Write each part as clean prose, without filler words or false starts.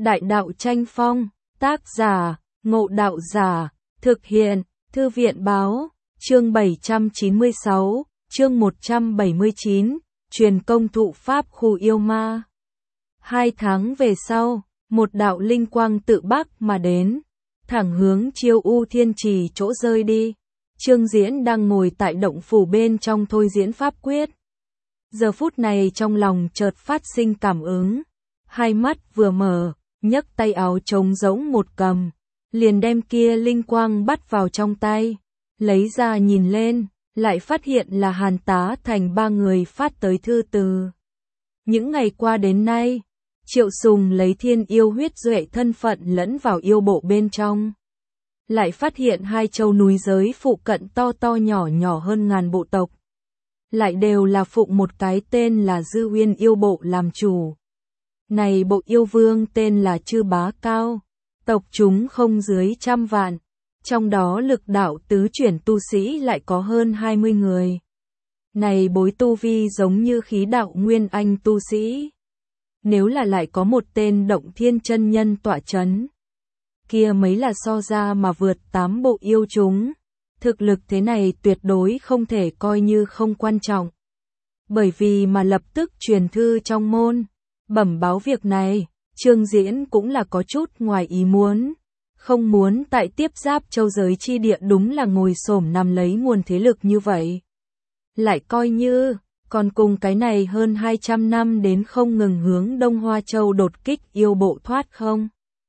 Đại đạo tranh phong, tác giả, Ngộ Đạo Giả, thực hiện, Thư viện báo, chương 796, chương 179, truyền công thụ pháp khu yêu ma. 2 tháng về sau, một đạo linh quang tự bắc mà đến, thẳng hướng Chiêu U Thiên Trì chỗ rơi đi. Trương Diễn đang ngồi tại động phủ bên trong thôi diễn pháp quyết. Giờ phút này trong lòng chợt phát sinh cảm ứng, hai mắt vừa mở, nhấc tay áo trống rỗng một cầm, liền đem kia linh quang bắt vào trong tay, lấy ra nhìn lên, lại phát hiện là Hàn Tá Thành 3 người phát tới thư từ. Những ngày qua đến nay, Triệu Sùng lấy thiên yêu huyết duệ thân phận lẫn vào yêu bộ bên trong. Lại phát hiện 2 châu núi giới phụ cận to to nhỏ nhỏ hơn ngàn bộ tộc. Lại đều là phụng một cái tên là Dư Uyên yêu bộ làm chủ. Này bộ yêu vương tên là Chư Bá Cao, tộc chúng không dưới 100 vạn, trong đó lực đạo tứ chuyển tu sĩ lại có hơn 20 người. Này bối tu vi giống như khí đạo nguyên anh tu sĩ. Nếu là lại có một tên Động Thiên chân nhân tọa chấn, kia mấy là so ra mà vượt 8 bộ yêu chúng. Thực lực thế này tuyệt đối không thể coi như không quan trọng. Bởi vì mà lập tức truyền thư trong môn, bẩm báo việc này, Trương Diễn cũng là có chút ngoài ý muốn. Không muốn tại tiếp giáp châu giới chi địa đúng là ngồi xổm nằm lấy nguồn thế lực như vậy. Lại coi như, còn cùng cái này hơn 200 năm đến không ngừng hướng Đông Hoa Châu đột kích yêu bộ thoát không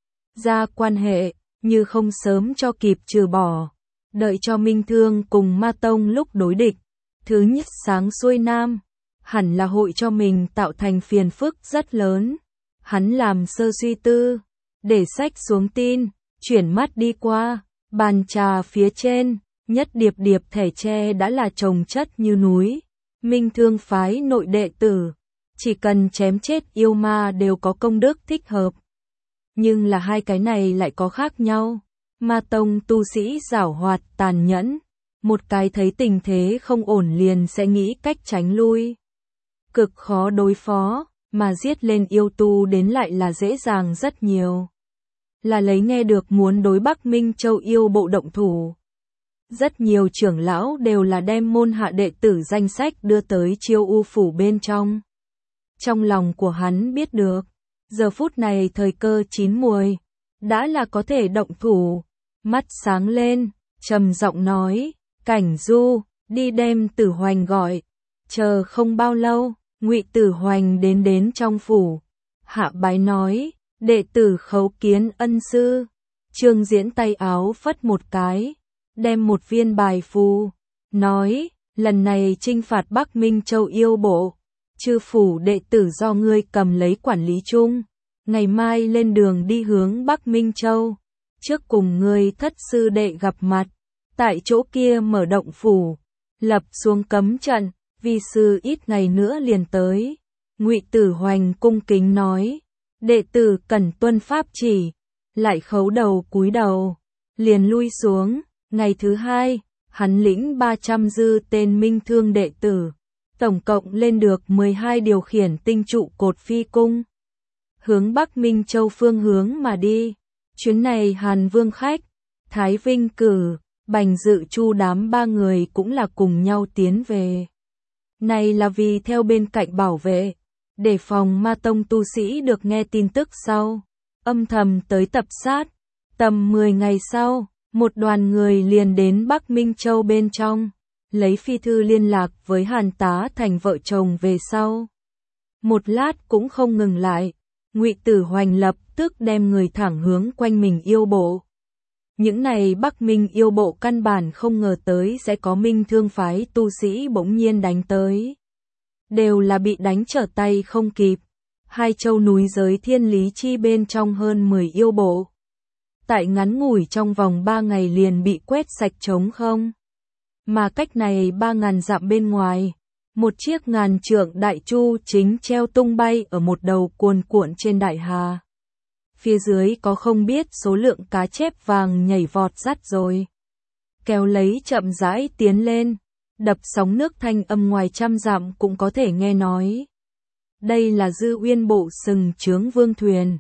ra quan hệ, như không sớm cho kịp trừ bỏ. Đợi cho Minh Thương cùng Ma Tông lúc đối địch, thứ nhất sáng xuôi nam, hẳn là hội cho mình tạo thành phiền phức rất lớn. Hắn làm sơ suy tư, để sách xuống tin, chuyển mắt đi qua, bàn trà phía trên, nhất điệp điệp thẻ tre đã là chồng chất như núi. Minh Thương phái nội đệ tử, chỉ cần chém chết yêu ma đều có công đức thích hợp. Nhưng là hai cái này lại có khác nhau. Ma Tông tu sĩ giảo hoạt tàn nhẫn, một cái thấy tình thế không ổn liền sẽ nghĩ cách tránh lui. Cực khó đối phó, mà giết lên yêu tu đến lại là dễ dàng rất nhiều. Là lấy nghe được muốn đối Bắc Minh Châu yêu bộ động thủ. Rất nhiều trưởng lão đều là đem môn hạ đệ tử danh sách đưa tới Chiêu U phủ bên trong. Trong lòng của hắn biết được, giờ phút này thời cơ chín muồi, đã là có thể động thủ. Mắt sáng lên, trầm giọng nói, Cảnh Du, đi đem Tử Hoành gọi. Chờ không bao lâu, Ngụy Tử Hoành đến trong phủ. Hạ bái nói, đệ tử khấu kiến ân sư. Trương Diễn tay áo phất một cái, đem một viên bài phù, nói, lần này chinh phạt Bắc Minh Châu yêu bộ, chư phủ đệ tử do ngươi cầm lấy quản lý chung, ngày mai lên đường đi hướng Bắc Minh Châu. Trước cùng ngươi thất sư đệ gặp mặt, tại chỗ kia mở động phủ, lập xuống cấm trận, vi sư ít ngày nữa liền tới. Ngụy Tử Hoành cung kính nói, đệ tử cần tuân pháp chỉ, lại khấu đầu cúi đầu, liền lui xuống. Ngày thứ hai, hắn lĩnh 300 dư tên Minh Thương đệ tử, tổng cộng lên được 12 điều khiển tinh trụ cột phi cung, hướng Bắc Minh Châu phương hướng mà đi. Chuyến này Hàn Vương Khách, Thái Vinh Cử, Bành Dự Chu đám 3 người cũng là cùng nhau tiến về. Này là vì theo bên cạnh bảo vệ, để phòng Ma Tông tu sĩ được nghe tin tức sau, âm thầm tới tập sát. Tầm 10 ngày sau, một đoàn người liền đến Bắc Minh Châu bên trong, lấy phi thư liên lạc với Hàn Tá Thành vợ chồng về sau. Một lát cũng không ngừng lại, Ngụy Tử Hoành lập tức đem người thẳng hướng quanh mình yêu bộ. Những này Bắc Minh yêu bộ căn bản không ngờ tới sẽ có Minh Thương phái tu sĩ bỗng nhiên đánh tới. Đều là bị đánh trở tay không kịp. 2 châu núi giới Thiên Lý Chi bên trong hơn 10 yêu bộ. Tại ngắn ngủi trong vòng 3 ngày liền bị quét sạch trống không. Mà cách này 3.000 dặm bên ngoài, một chiếc ngàn trượng đại chu chính treo tung bay ở một đầu cuồn cuộn trên đại hà. Phía dưới có không biết số lượng cá chép vàng nhảy vọt dắt rồi. Kéo lấy chậm rãi tiến lên, đập sóng nước thanh âm ngoài 100 dặm cũng có thể nghe nói. Đây là Dư Uyên bộ sừng trướng vương thuyền,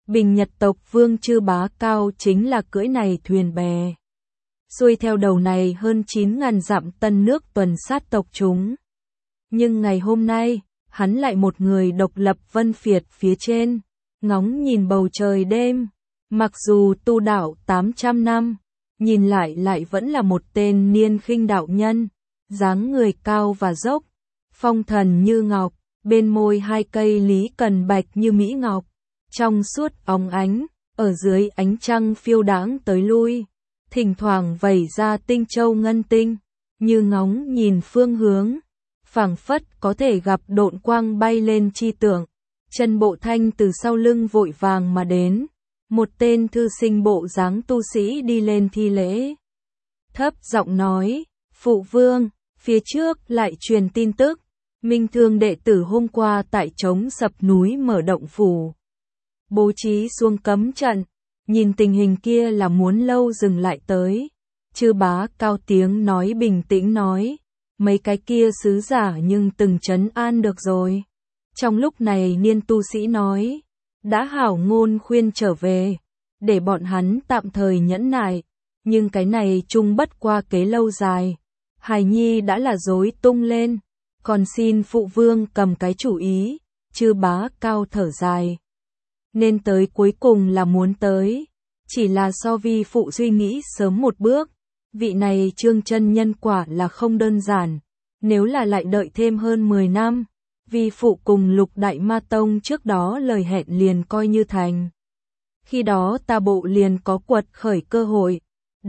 Bình Nhật tộc vương Chư Bá Cao chính là cưỡi này thuyền bè. Xuôi theo đầu này hơn 9.000 dặm tân nước tuần sát tộc chúng. Nhưng ngày hôm nay, hắn lại một người độc lập vân phiệt phía trên, ngóng nhìn bầu trời đêm. Mặc dù tu đạo 800 năm, nhìn lại vẫn là một tên niên khinh đạo nhân, dáng người cao và dốc, phong thần như ngọc, bên môi hai cây lý cần bạch như mỹ ngọc, trong suốt óng ánh, ở dưới ánh trăng phiêu đãng tới lui, thỉnh thoảng vẩy ra tinh châu ngân tinh, như ngóng nhìn phương hướng, phảng phất có thể gặp độn quang bay lên chi tưởng. Trần Bộ Thanh từ sau lưng vội vàng mà đến, một tên thư sinh bộ dáng tu sĩ đi lên thi lễ. Thấp giọng nói, phụ vương, phía trước lại truyền tin tức, Minh Thương đệ tử hôm qua tại trống sập núi mở động phủ. Bố trí xuông cấm trận, nhìn tình hình kia là muốn lâu dừng lại tới. Chư Bá Cao tiếng nói bình tĩnh nói, mấy cái kia sứ giả nhưng từng trấn an được rồi. Trong lúc này niên tu sĩ nói, đã hảo ngôn khuyên trở về, để bọn hắn tạm thời nhẫn nại, nhưng cái này chung bất qua kế lâu dài. Hài nhi đã là rối tung lên, còn xin phụ vương cầm cái chủ ý. Chư Bá Cao thở dài, nên tới cuối cùng là muốn tới, chỉ là so vi phụ suy nghĩ sớm một bước. Vị này Trương chân nhân quả là không đơn giản, nếu là lại đợi thêm hơn 10 năm, vi phụ cùng Lục Đại Ma Tông trước đó lời hẹn liền coi như thành. Khi đó ta bộ liền có quật khởi cơ hội.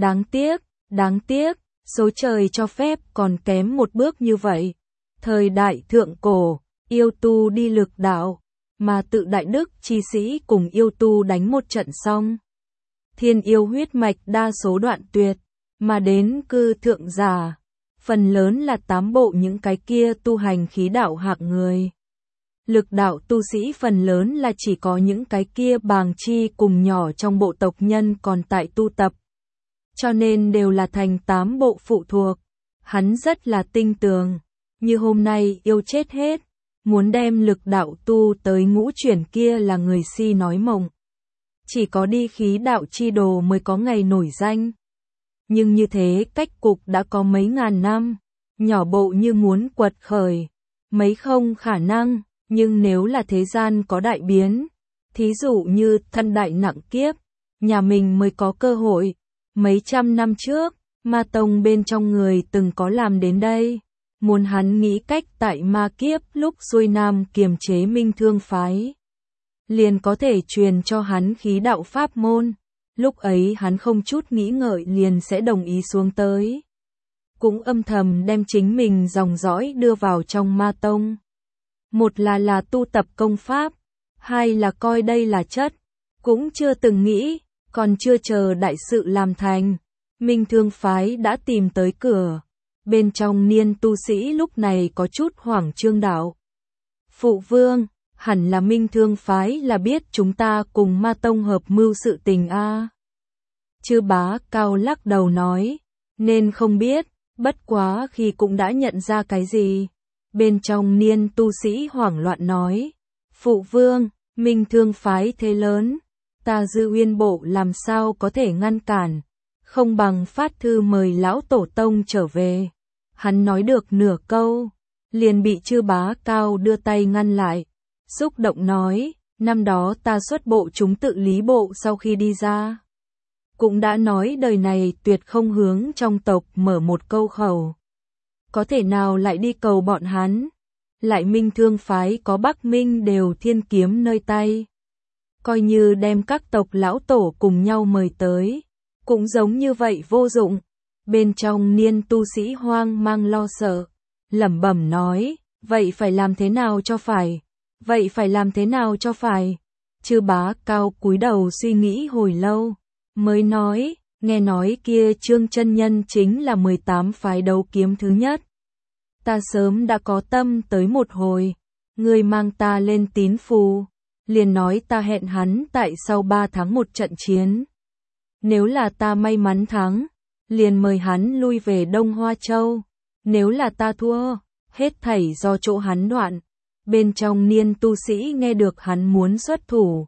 Đáng tiếc, số trời cho phép còn kém một bước như vậy. Thời đại thượng cổ, yêu tu đi lực đạo, mà tự đại đức chi sĩ cùng yêu tu đánh một trận xong. Thiên yêu huyết mạch đa số đoạn tuyệt, mà đến cư thượng giả, phần lớn là tám bộ những cái kia tu hành khí đạo hạng người. Lực đạo tu sĩ phần lớn là chỉ có những cái kia bàng chi cùng nhỏ trong bộ tộc nhân còn tại tu tập. Cho nên đều là thành tám bộ phụ thuộc. Hắn rất là tinh tường, như hôm nay yêu chết hết, muốn đem lực đạo tu tới ngũ chuyển kia là người si nói mộng. Chỉ có đi khí đạo chi đồ mới có ngày nổi danh. Nhưng như thế cách cục đã có mấy ngàn năm, nhỏ bộ như muốn quật khởi, mấy không khả năng, nhưng nếu là thế gian có đại biến, thí dụ như thân đại nặng kiếp, nhà mình mới có cơ hội. Mấy trăm năm trước, Ma Tông bên trong người từng có làm đến đây, muốn hắn nghĩ cách tại ma kiếp lúc xuôi nam kiềm chế Minh Thương phái, liền có thể truyền cho hắn khí đạo pháp môn. Lúc ấy hắn không chút nghĩ ngợi liền sẽ đồng ý xuống tới. Cũng âm thầm đem chính mình dòng dõi đưa vào trong Ma Tông. Một là tu tập công pháp, hai là coi đây là chất. Cũng chưa từng nghĩ, còn chưa chờ đại sự làm thành, Minh Thương phái đã tìm tới cửa. Bên trong niên tu sĩ lúc này có chút hoảng trương đạo. Phụ vương, hẳn là Minh Thương phái là biết chúng ta cùng Ma Tông hợp mưu sự tình a. Chư Bá Cao lắc đầu nói, nên không biết, bất quá khi cũng đã nhận ra cái gì. Bên trong niên tu sĩ hoảng loạn nói, phụ vương, Minh Thương phái thế lớn, ta Dư Uyên bộ làm sao có thể ngăn cản, không bằng phát thư mời lão tổ tông trở về. Hắn nói được nửa câu, liền bị Chư Bá Cao đưa tay ngăn lại, xúc động nói, năm đó ta xuất bộ chúng tự lý bộ sau khi đi ra, cũng đã nói đời này tuyệt không hướng trong tộc mở một câu khẩu. Có thể nào lại đi cầu bọn hắn, lại Minh Thương phái có Bắc Minh đều thiên kiếm nơi tay. Coi như đem các tộc lão tổ cùng nhau mời tới, cũng giống như vậy vô dụng. Bên trong niên tu sĩ hoang mang lo sợ, lẩm bẩm nói, vậy phải làm thế nào cho phải? Chư Bá Cao cúi đầu suy nghĩ hồi lâu, mới nói, nghe nói kia Trương chân nhân chính là 18 phái đấu kiếm thứ nhất. Ta sớm đã có tâm tới một hồi, người mang ta lên tín phù, liền nói ta hẹn hắn tại sau 3 tháng một trận chiến. Nếu là ta may mắn thắng, liền mời hắn lui về Đông Hoa Châu. Nếu là ta thua, hết thảy do chỗ hắn đoạn. Bên trong niên tu sĩ nghe được hắn muốn xuất thủ,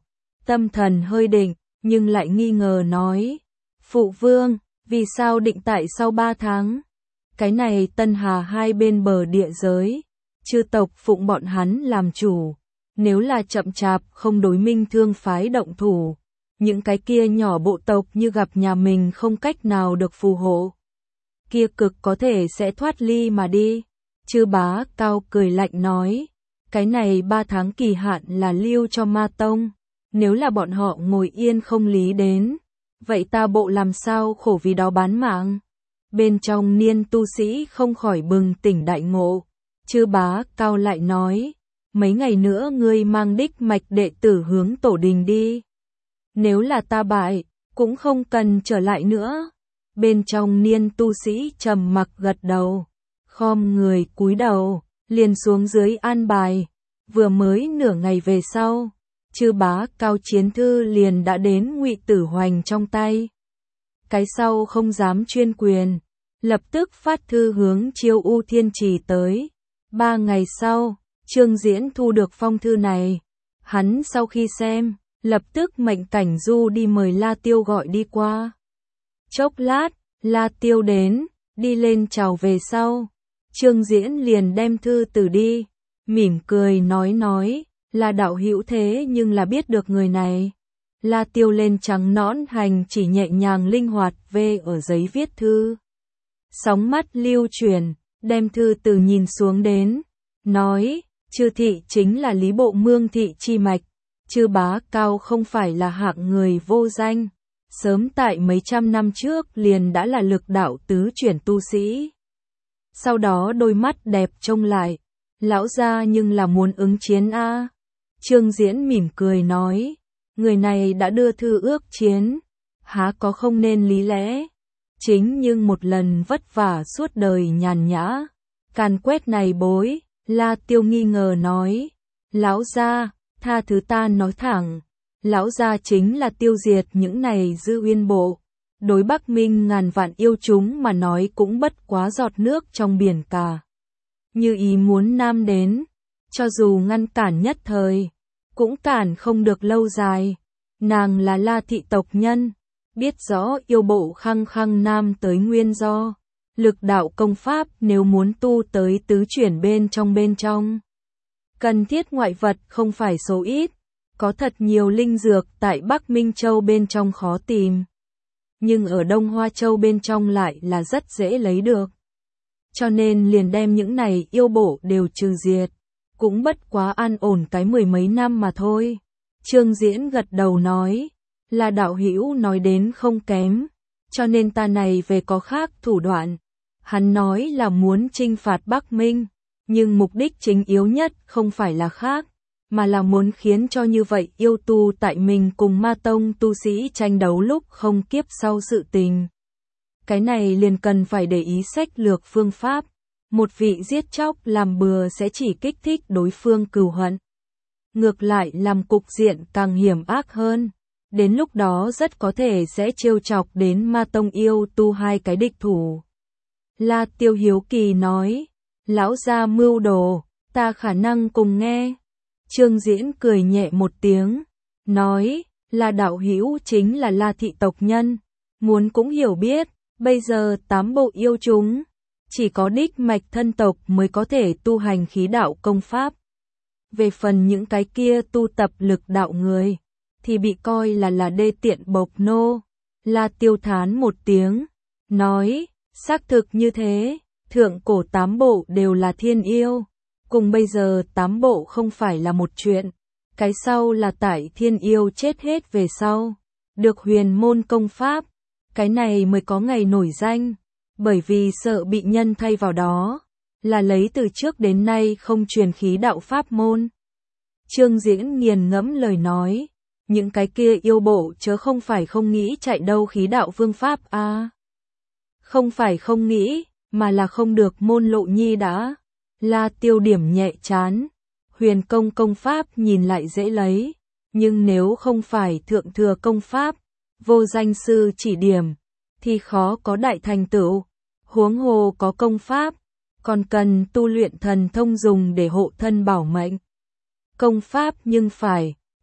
tâm thần hơi định, nhưng lại nghi ngờ nói. Phụ vương, vì sao định tại sau 3 tháng? Cái này Tân Hà hai bên bờ địa giới, chư tộc phụng bọn hắn làm chủ. Nếu là chậm chạp không đối Minh Thương phái động thủ, những cái kia nhỏ bộ tộc như gặp nhà mình không cách nào được phù hộ, kia cực có thể sẽ thoát ly mà đi. Chư Bá Cao cười lạnh nói, cái này 3 tháng kỳ hạn là lưu cho Ma Tông, nếu là bọn họ ngồi yên không lý đến, vậy ta bộ làm sao khổ vì đó bán mạng. Bên trong Niên tu sĩ không khỏi bừng tỉnh đại ngộ. Chư Bá Cao lại nói, mấy ngày nữa ngươi mang đích mạch đệ tử hướng tổ đình đi. Nếu là ta bại, cũng không cần trở lại nữa. Bên trong Niên tu sĩ trầm mặc gật đầu, khom người cúi đầu, liền xuống dưới an bài. Vừa mới nửa ngày về sau, Chư Bá Cao chiến thư liền đã đến Ngụy Tử Hoành trong tay. Cái sau không dám chuyên quyền, lập tức phát thư hướng Chiêu U Thiên Trì tới. 3 ngày sau, Trương Diễn thu được phong thư này. Hắn sau khi xem, lập tức mệnh Cảnh Du đi mời La Tiêu gọi đi qua. Chốc lát, La Tiêu đến, đi lên chào về sau. Trương Diễn liền đem thư từ đi, mỉm cười nói, là đạo hữu thế nhưng là biết được người này. La Tiêu lên trắng nõn hành chỉ nhẹ nhàng linh hoạt về ở giấy viết thư. Sóng mắt lưu chuyển, đem thư từ nhìn xuống đến, nói, Chư thị chính là Lý Bộ Mương thị chi mạch. Chư Bá Cao không phải là hạng người vô danh, sớm tại mấy trăm năm trước liền đã là lực đạo tứ chuyển tu sĩ. Sau đó đôi mắt đẹp trông lại, lão gia nhưng là muốn ứng chiến a. Trương Diễn mỉm cười nói, người này đã đưa thư ước chiến, há có không nên lý lẽ. Chính nhưng một lần vất vả suốt đời nhàn nhã, càn quét này bối. La Tiêu nghi ngờ nói, lão gia, tha thứ ta nói thẳng, lão gia chính là tiêu diệt những này Dư Uyên bộ. Đối Bắc Minh ngàn vạn yêu chúng mà nói cũng bất quá giọt nước trong biển cả. Như ý muốn nam đến, cho dù ngăn cản nhất thời, cũng cản không được lâu dài. Nàng là La thị tộc nhân, biết rõ yêu bộ khăng khăng nam tới nguyên do. Lực đạo công pháp nếu muốn tu tới tứ chuyển bên trong. Cần thiết ngoại vật không phải số ít, có thật nhiều linh dược tại Bắc Minh Châu bên trong khó tìm. Nhưng ở Đông Hoa Châu bên trong lại là rất dễ lấy được. Cho nên liền đem những này yêu bộ đều trừ diệt, cũng bất quá an ổn cái 10 mấy năm mà thôi. Trương Diễn gật đầu nói, là đạo hữu nói đến không kém, cho nên ta này về có khác thủ đoạn. Hắn nói là muốn chinh phạt Bắc Minh, nhưng mục đích chính yếu nhất không phải là khác, mà là muốn khiến cho như vậy yêu tu tại mình cùng Ma Tông tu sĩ tranh đấu lúc không kiếp sau sự tình. Cái này liền cần phải để ý sách lược phương pháp, một vị giết chóc làm bừa sẽ chỉ kích thích đối phương cừu hận. Ngược lại làm cục diện càng hiểm ác hơn, đến lúc đó rất có thể sẽ trêu chọc đến Ma Tông yêu tu hai cái địch thủ. La Tiêu hiếu kỳ nói, lão gia mưu đồ, ta khả năng cùng nghe. Trương Diễn cười nhẹ một tiếng, nói, là đạo hữu chính là La thị tộc nhân, muốn cũng hiểu biết, bây giờ 8 bộ yêu chúng, chỉ có đích mạch thân tộc mới có thể tu hành khí đạo công pháp. Về phần những cái kia tu tập lực đạo người, thì bị coi là đê tiện bộc nô. La Tiêu thán một tiếng, nói, xác thực như thế, thượng cổ 8 bộ đều là thiên yêu, cùng bây giờ 8 bộ không phải là một chuyện, cái sau là tại thiên yêu chết hết về sau, được huyền môn công pháp, cái này mới có ngày nổi danh, bởi vì sợ bị nhân thay vào đó, là lấy từ trước đến nay không truyền khí đạo pháp môn. Trương Diễn nghiền ngẫm lời nói, những cái kia yêu bộ chớ không phải không nghĩ chạy đâu khí đạo vương pháp a. Không phải không nghĩ, mà là không được môn lộ nhi đã. La Tiêu điểm nhẹ chán, huyền công công pháp nhìn lại dễ lấy, nhưng nếu không phải thượng thừa công pháp, vô danh sư chỉ điểm, thì khó có đại thành tựu. Huống hồ có công pháp, còn cần tu luyện thần thông dùng để hộ thân bảo mệnh. Công pháp nhưng phải,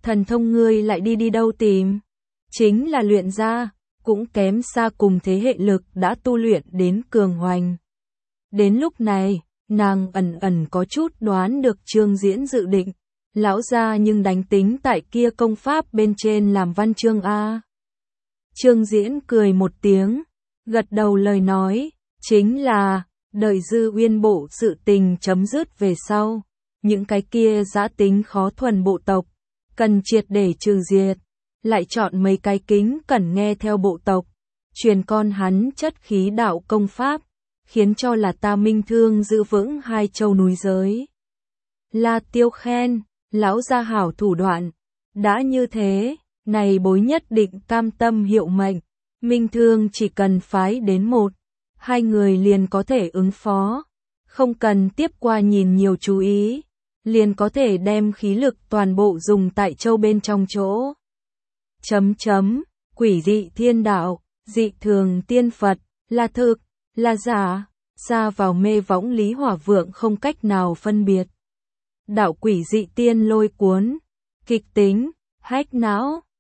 thần thông ngươi lại đi đâu tìm? Chính là luyện ra, cũng kém xa cùng thế hệ lực đã tu luyện đến cường hoành. Đến lúc này, nàng ẩn ẩn có chút đoán được Trương Diễn dự định, lão gia nhưng đánh tính tại kia công pháp bên trên làm văn chương a. Trương Diễn cười một tiếng, gật đầu lời nói, chính là, đợi Dư Uyên bộ sự tình chấm dứt về sau, những cái kia dã tính khó thuần bộ tộc, cần triệt để trừ diệt, lại chọn mấy cái kính cẩn nghe theo bộ tộc, truyền con hắn chất khí đạo công pháp, khiến cho là ta Minh Thương giữ vững hai châu núi giới. La Tiêu khen, lão gia hảo thủ đoạn, đã như thế, này bối nhất định cam tâm hiệu mệnh, Minh Thương chỉ cần phái đến một, hai người liền có thể ứng phó, không cần tiếp qua nhìn nhiều chú ý, liền có thể đem khí lực toàn bộ dùng tại châu bên trong chỗ. Quỷ dị thiên đạo, dị thường tiên Phật, là thực, là giả, ra vào mê võng Lý Hỏa Vượng không cách nào phân biệt. Đạo quỷ dị tiên lôi cuốn, kịch tính, hách não,